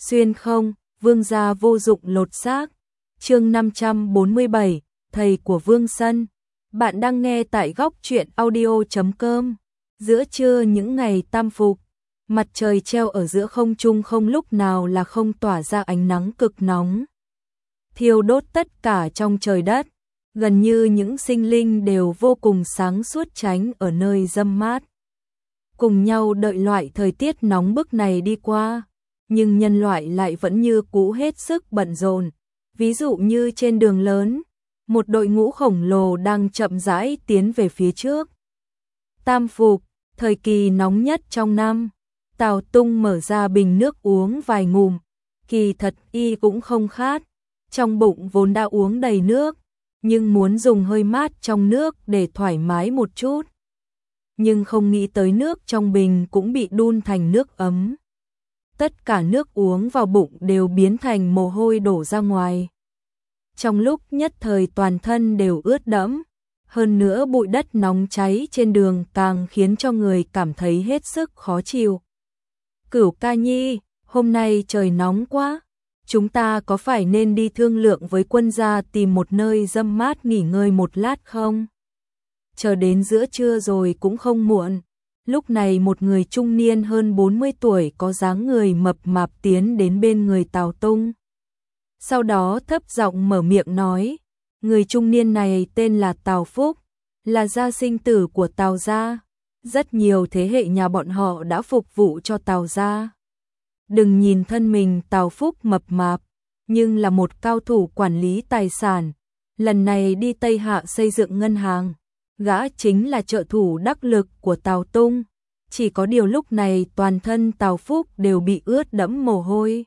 Xuyên không, vương gia vô dụng lột xác. Chương 547, thầy của Vương Sân. Bạn đang nghe tại góc truyện audio.com. Giữa trưa những ngày tam phục, mặt trời treo ở giữa không trung không lúc nào là không tỏa ra ánh nắng cực nóng, thiêu đốt tất cả trong trời đất. Gần như những sinh linh đều vô cùng sáng suốt tránh ở nơi râm mát, cùng nhau đợi loại thời tiết nóng bức này đi qua. Nhưng nhân loại lại vẫn như cũ hết sức bận rộn. Ví dụ như trên đường lớn, một đội ngũ khổng lồ đang chậm rãi tiến về phía trước. Tam phục, thời kỳ nóng nhất trong năm. Tào Tung mở ra bình nước uống vài ngụm, kỳ thật y cũng không khát, trong bụng vốn đã uống đầy nước, nhưng muốn dùng hơi mát trong nước để thoải mái một chút. Nhưng không nghĩ tới nước trong bình cũng bị đun thành nước ấm. Tất cả nước uống vào bụng đều biến thành mồ hôi đổ ra ngoài. Trong lúc nhất thời toàn thân đều ướt đẫm, hơn nữa bụi đất nóng cháy trên đường càng khiến cho người cảm thấy hết sức khó chịu. Cửu ca nhi, hôm nay trời nóng quá, chúng ta có phải nên đi thương lượng với quân gia tìm một nơi râm mát nghỉ ngơi một lát không? Chờ đến giữa trưa rồi cũng không muộn. Lúc này một người trung niên hơn 40 tuổi có dáng người mập mạp tiến đến bên người Tào Tung. Sau đó thấp giọng mở miệng nói, người trung niên này tên là Tào Phúc, là gia sinh tử của Tào gia. Rất nhiều thế hệ nhà bọn họ đã phục vụ cho Tào gia. Đừng nhìn thân mình Tào Phúc mập mạp, nhưng là một cao thủ quản lý tài sản. Lần này đi Tây Hạ xây dựng ngân hàng, gã chính là trợ thủ đắc lực của Tào Tung. Chỉ có điều lúc này toàn thân Tào Phúc đều bị ướt đẫm mồ hôi.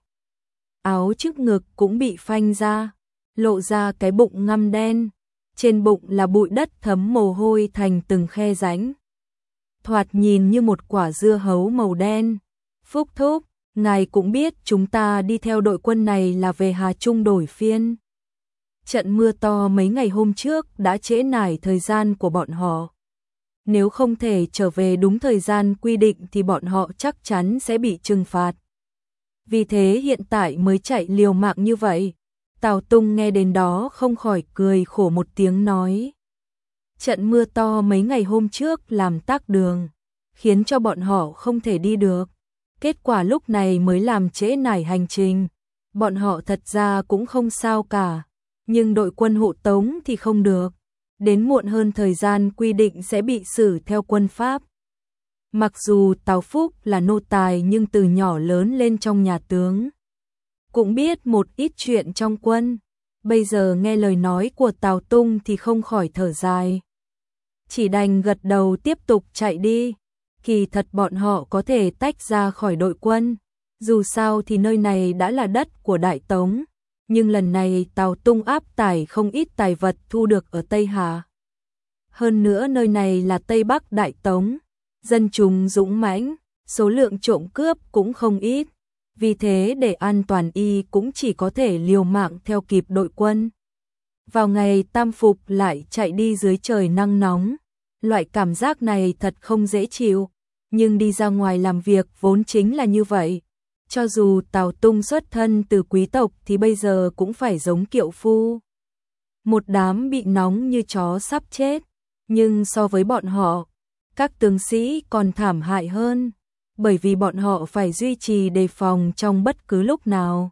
Áo trước ngực cũng bị phanh ra, lộ ra cái bụng ngăm đen. Trên bụng là bụi đất thấm mồ hôi thành từng khe rãnh. Thoạt nhìn như một quả dưa hấu màu đen. Phúc thúc, ngài cũng biết chúng ta đi theo đội quân này là về Hà Trung đổi phiên. Trận mưa to mấy ngày hôm trước đã trễ nải thời gian của bọn họ. Nếu không thể trở về đúng thời gian quy định thì bọn họ chắc chắn sẽ bị trừng phạt. Vì thế hiện tại mới chạy liều mạng như vậy. Tào Tung nghe đến đó không khỏi cười khổ một tiếng nói. Trận mưa to mấy ngày hôm trước làm tắc đường, khiến cho bọn họ không thể đi được. Kết quả lúc này mới làm trễ nải hành trình. Bọn họ thật ra cũng không sao cả, nhưng đội quân hộ tống thì không được. Đến muộn hơn thời gian quy định sẽ bị xử theo quân pháp. Mặc dù Tào Phúc là nô tài nhưng từ nhỏ lớn lên trong nhà tướng, cũng biết một ít chuyện trong quân. Bây giờ nghe lời nói của Tào Tung thì không khỏi thở dài. Chỉ đành gật đầu tiếp tục chạy đi. Kỳ thật bọn họ có thể tách ra khỏi đội quân. Dù sao thì nơi này đã là đất của Đại Tống. Nhưng lần này Tào Tung áp tải không ít tài vật thu được ở Tây Hà. Hơn nữa nơi này là Tây Bắc Đại Tống. Dân chúng dũng mãnh, số lượng trộm cướp cũng không ít. Vì thế để an toàn y cũng chỉ có thể liều mạng theo kịp đội quân. Vào ngày tam phục lại chạy đi dưới trời nắng nóng. Loại cảm giác này thật không dễ chịu. Nhưng đi ra ngoài làm việc vốn chính là như vậy. Cho dù Tào Tung xuất thân từ quý tộc thì bây giờ cũng phải giống kiệu phu. Một đám bị nóng như chó sắp chết. Nhưng so với bọn họ, các tướng sĩ còn thảm hại hơn. Bởi vì bọn họ phải duy trì đề phòng trong bất cứ lúc nào.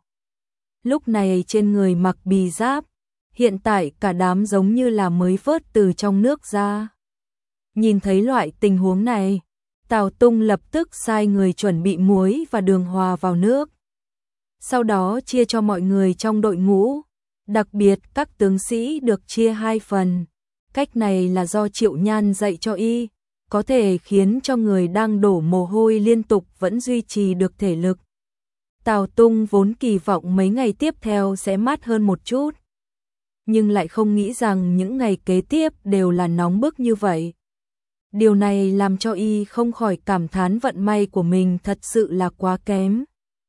Lúc này trên người mặc bì giáp, hiện tại cả đám giống như là mới vớt từ trong nước ra. Nhìn thấy loại tình huống này, Tào Tung lập tức sai người chuẩn bị muối và đường hòa vào nước. Sau đó chia cho mọi người trong đội ngũ, đặc biệt các tướng sĩ được chia 2 phần. Cách này là do Triệu Nhan dạy cho y, có thể khiến cho người đang đổ mồ hôi liên tục vẫn duy trì được thể lực. Tào Tung vốn kỳ vọng mấy ngày tiếp theo sẽ mát hơn một chút, nhưng lại không nghĩ rằng những ngày kế tiếp đều là nóng bức như vậy. Điều này làm cho y không khỏi cảm thán vận may của mình thật sự là quá kém.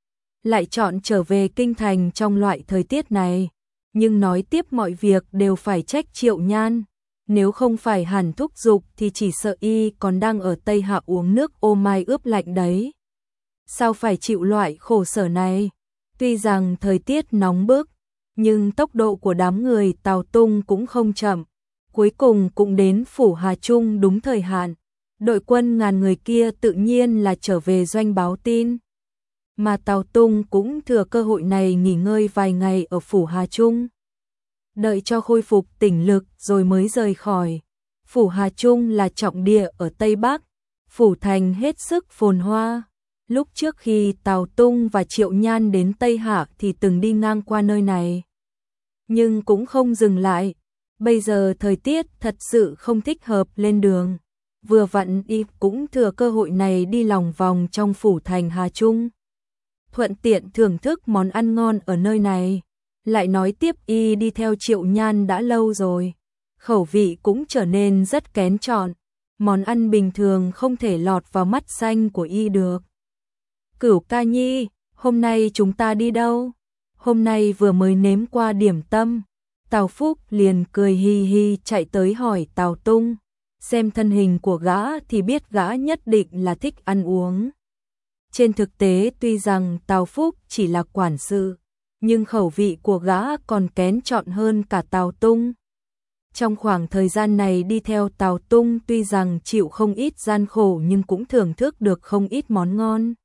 Lại chọn trở về kinh thành trong loại thời tiết này, nhưng nói tiếp mọi việc đều phải trách Triệu Nhan. Nếu không phải Hàn thúc giục thì chỉ sợ y còn đang ở Tây Hạ uống nước ô mai ướp lạnh đấy. Sao phải chịu loại khổ sở này? Tuy rằng thời tiết nóng bức, nhưng tốc độ của đám người Tào Tung cũng không chậm, cuối cùng cũng đến phủ Hà Trung đúng thời hạn. Đội quân ngàn người kia tự nhiên là trở về doanh báo tin. Mà Tào Tung cũng thừa cơ hội này nghỉ ngơi vài ngày ở phủ Hà Trung. Đợi cho khôi phục tỉnh lực rồi mới rời khỏi. Phủ Hà Trung là trọng địa ở Tây Bắc, phủ thành hết sức phồn hoa. Lúc trước khi Tào Tung và Triệu Nhan đến Tây Hạ thì từng đi ngang qua nơi này. Nhưng cũng không dừng lại. Bây giờ thời tiết thật sự không thích hợp lên đường. Vừa vặn y cũng thừa cơ hội này đi lòng vòng trong phủ thành Hà Trung. Thuận tiện thưởng thức món ăn ngon ở nơi này. Lại nói tiếp y đi theo Triệu Nhan đã lâu rồi. Khẩu vị cũng trở nên rất kén chọn. Món ăn bình thường không thể lọt vào mắt xanh của y được. Cửu ca nhi, hôm nay chúng ta đi đâu? Hôm nay vừa mới nếm qua điểm tâm. Tào Phúc liền cười hi hi chạy tới hỏi Tào Tung. Xem thân hình của gã thì biết gã nhất định là thích ăn uống. Trên thực tế tuy rằng Tào Phúc chỉ là quản sự, nhưng khẩu vị của gã còn kén chọn hơn cả Tào Tung. Trong khoảng thời gian này đi theo Tào Tung tuy rằng chịu không ít gian khổ nhưng cũng thưởng thức được không ít món ngon.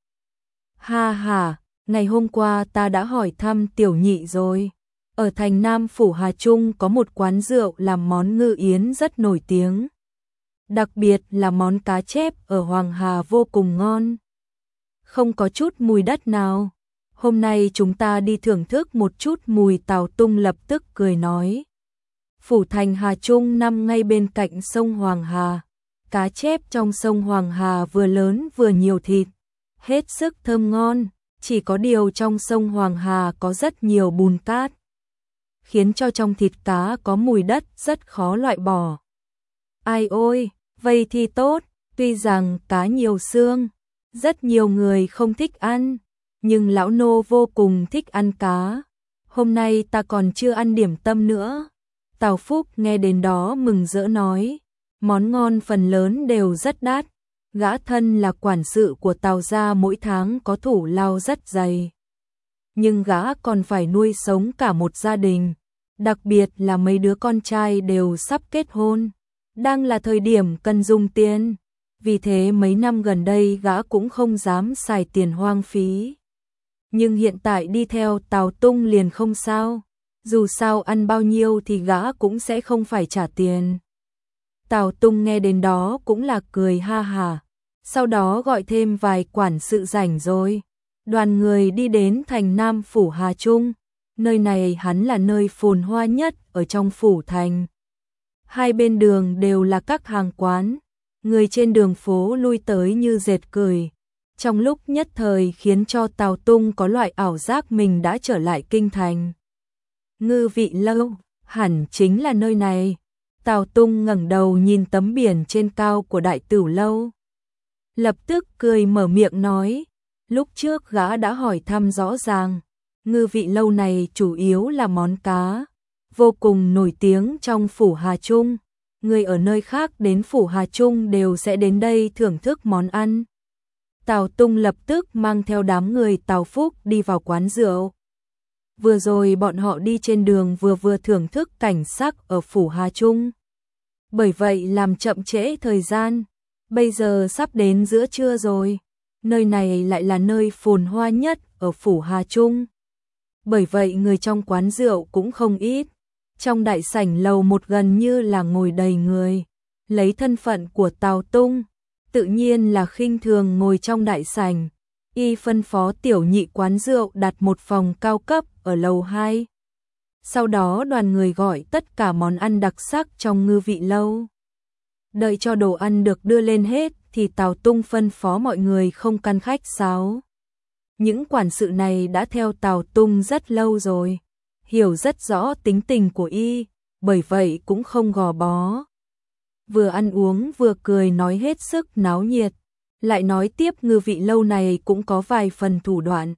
Ha ha, ngày hôm qua ta đã hỏi thăm tiểu nhị rồi. Ở thành Nam phủ Hà Trung có một quán rượu làm món ngư yến rất nổi tiếng. Đặc biệt là món cá chép ở Hoàng Hà vô cùng ngon. Không có chút mùi đất nào. Hôm nay chúng ta đi thưởng thức một chút mùi. Tào Tung lập tức cười nói. Phủ thành Hà Trung nằm ngay bên cạnh sông Hoàng Hà. Cá chép trong sông Hoàng Hà vừa lớn vừa nhiều thịt. Hết sức thơm ngon. Chỉ có điều trong sông Hoàng Hà có rất nhiều bùn cát, khiến cho trong thịt cá có mùi đất rất khó loại bỏ. Ai ôi, vậy thì tốt. Tuy rằng cá nhiều xương, rất nhiều người không thích ăn, nhưng lão nô vô cùng thích ăn cá. Hôm nay ta còn chưa ăn điểm tâm nữa. Tào Phúc nghe đến đó mừng rỡ nói. Món ngon phần lớn đều rất đắt. Gã thân là quản sự của Tào gia mỗi tháng có thủ lao rất dày. Nhưng gã còn phải nuôi sống cả một gia đình. Đặc biệt là mấy đứa con trai đều sắp kết hôn. Đang là thời điểm cần dùng tiền. Vì thế mấy năm gần đây gã cũng không dám xài tiền hoang phí. Nhưng hiện tại đi theo Tào Tung liền không sao. Dù sao ăn bao nhiêu thì gã cũng sẽ không phải trả tiền. Tào Tung nghe đến đó cũng là cười ha hả. Sau đó gọi thêm vài quản sự rảnh rồi. Đoàn người đi đến thành Nam phủ Hà Trung. Nơi này hắn là nơi phồn hoa nhất ở trong phủ thành. Hai bên đường đều là các hàng quán. Người trên đường phố lui tới như dệt cười. Trong lúc nhất thời khiến cho Tào Tung có loại ảo giác mình đã trở lại kinh thành. Ngư Vị Lâu, hẳn chính là nơi này. Tào Tung ngẩng đầu nhìn tấm biển trên cao của Đại Tửu Lâu. Lập tức cười mở miệng nói. Lúc trước gã đã hỏi thăm rõ ràng. Ngư Vị Lâu này chủ yếu là món cá, vô cùng nổi tiếng trong phủ Hà Trung. Người ở nơi khác đến phủ Hà Trung đều sẽ đến đây thưởng thức món ăn. Tào Tung lập tức mang theo đám người Tào Phúc đi vào quán rượu. Vừa rồi bọn họ đi trên đường vừa thưởng thức cảnh sắc ở phủ Hà Trung. Bởi vậy làm chậm trễ thời gian. Bây giờ sắp đến giữa trưa rồi. Nơi này lại là nơi phồn hoa nhất ở phủ Hà Trung. Bởi vậy người trong quán rượu cũng không ít. Trong đại sảnh lầu một gần như là ngồi đầy người. Lấy thân phận của Tào Tung, tự nhiên là khinh thường ngồi trong đại sảnh. Y phân phó tiểu nhị quán rượu đặt một phòng cao cấp ở lầu 2. Sau đó đoàn người gọi tất cả món ăn đặc sắc trong Ngư Vị Lâu. Đợi cho đồ ăn được đưa lên hết thì Tào Tung phân phó mọi người không căn khách sáo. Những quản sự này đã theo Tào Tung rất lâu rồi, hiểu rất rõ tính tình của y, bởi vậy cũng không gò bó. Vừa ăn uống vừa cười nói hết sức náo nhiệt, lại nói tiếp Ngư Vị Lâu này cũng có vài phần thủ đoạn.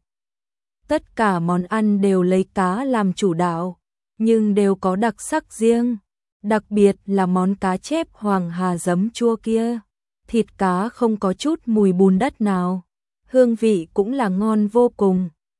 Tất cả món ăn đều lấy cá làm chủ đạo, nhưng đều có đặc sắc riêng, đặc biệt là món cá chép Hoàng Hà giấm chua kia. Thịt cá không có chút mùi bùn đất nào, hương vị cũng là ngon vô cùng.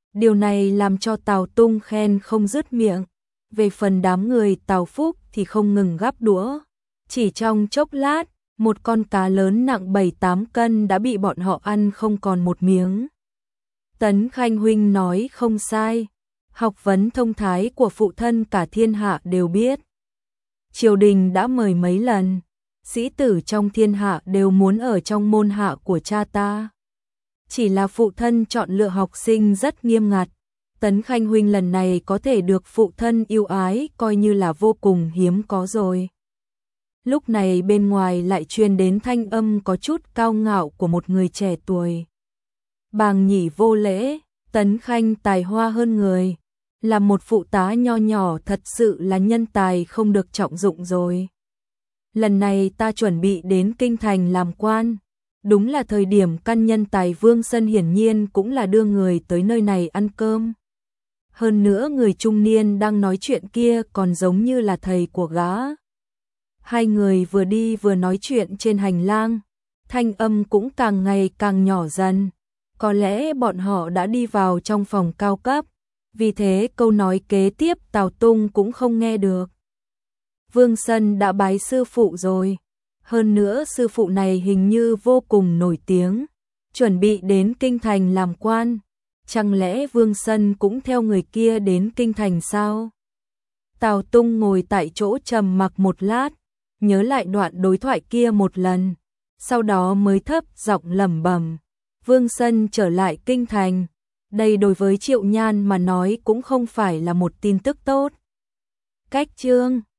Điều này làm cho Tào Tung khen không dứt miệng. Về phần đám người Tào Phúc thì không ngừng gắp đũa. Chỉ trong chốc lát, một con cá lớn nặng 7-8 cân đã bị bọn họ ăn không còn một miếng. Tấn Khanh huynh nói không sai. Học vấn thông thái của phụ thân cả thiên hạ đều biết. Triều đình đã mời mấy lần, sĩ tử trong thiên hạ đều muốn ở trong môn hạ của cha ta. Chỉ là phụ thân chọn lựa học sinh rất nghiêm ngặt. Tấn Khanh huynh lần này có thể được phụ thân yêu ái coi như là vô cùng hiếm có rồi. Lúc này bên ngoài lại truyền đến thanh âm có chút cao ngạo của một người trẻ tuổi. Bàng nhỉ vô lễ, Tấn Khanh tài hoa hơn người. Là một phụ tá nho nhỏ thật sự là nhân tài không được trọng dụng rồi. Lần này ta chuẩn bị đến kinh thành làm quan. Đúng là thời điểm căn nhân tài Vương Sân hiển nhiên cũng là đưa người tới nơi này ăn cơm. Hơn nữa người trung niên đang nói chuyện kia còn giống như là thầy của gã. Hai người vừa đi vừa nói chuyện trên hành lang, thanh âm cũng càng ngày càng nhỏ dần. Có lẽ bọn họ đã đi vào trong phòng cao cấp, vì thế câu nói kế tiếp Tào Tung cũng không nghe được. Vương Sân đã bái sư phụ rồi. Hơn nữa sư phụ này hình như vô cùng nổi tiếng, chuẩn bị đến kinh thành làm quan. Chẳng lẽ Vương Sân cũng theo người kia đến kinh thành sao? Tào Tung ngồi tại chỗ trầm mặc một lát, nhớ lại đoạn đối thoại kia một lần, sau đó mới thấp giọng lẩm bẩm, Vương Sân trở lại kinh thành. Đây đối với Triệu Nhan mà nói cũng không phải là một tin tức tốt. Cách chương